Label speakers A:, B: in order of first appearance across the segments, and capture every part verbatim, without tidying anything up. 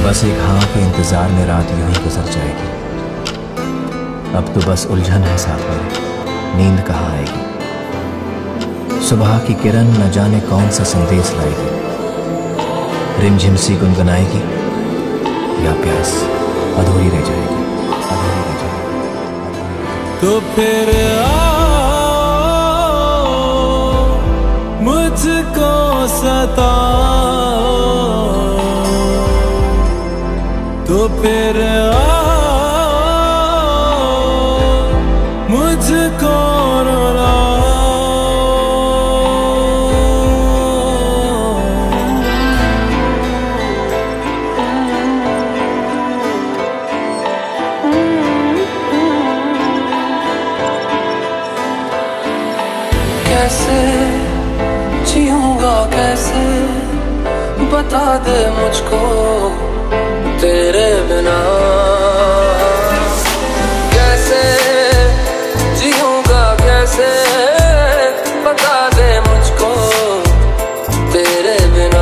A: बस एक हाँ के इंतजार में रात यूं ही गुजर जाएगी। अब तो बस उलझन है साथ मेरे, नींद कहाँ आएगी। सुबह की किरण न जाने कौन सा संदेश लाएगी, रिमझिम सी गुनगुनाएगी या प्यास अधूरी रह जाएगी, अधूरी रह जाएगी।
B: तो फिर आओ मुझको सताओ, तो फिर आओ मुझको रुलाओ।
C: कैसे जीऊंगा कैसे, बता दे मुझको तेरे बिना। कैसे जीऊंगा कैसे, बता दे मुझको तेरे बिना।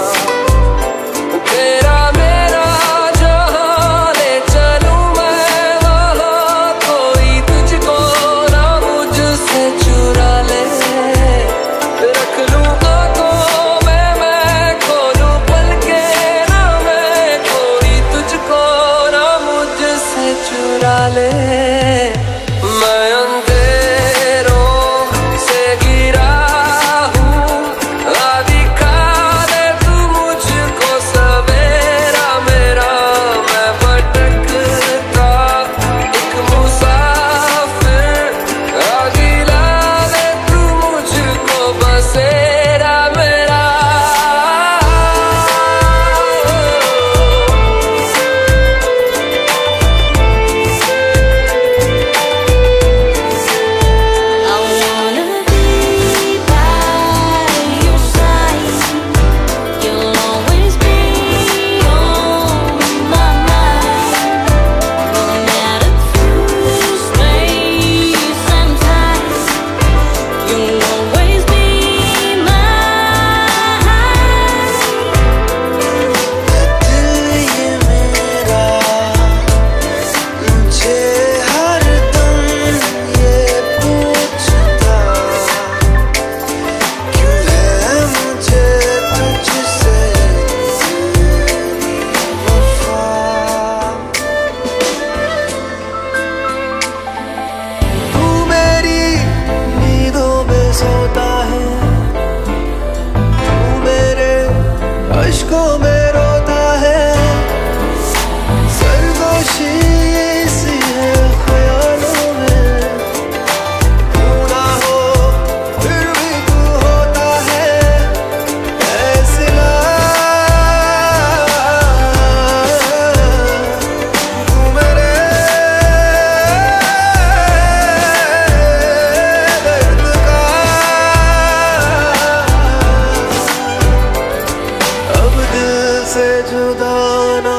C: तेरा मेरा जहां ले चलूं मैं वहां, कोई तुझको ना मुझसे चुरा ले। रख लूं आंखों में मैं खोलूं पल के ना मैं, कोई तुझको ना मुझसे चुरा ले। मैं अंधेरों से गिरा हूँ, आ दिखा दे तू मुझको सवेरा मेरा। मैं भटकता एक मुसाफिर, आ दिला दे तू मुझको बसेरा मेरा।
D: I wanna be by your side. You'll always be on my mind. No matter through space and time, you'll always be mine.
C: दिल ये मेरा मुझे हर दम ये पूछता, क्यों है मुझे तुझसे इतनी वफा। तू मेरी नींदों में सोता है, तू मेरे अश्कों में रोता है। सरगोशी सी है ख्यालों में, तू ना हो फिर भी तू होता है। फैसला तू मेरे दर्द का, अब दिल से जुदा ना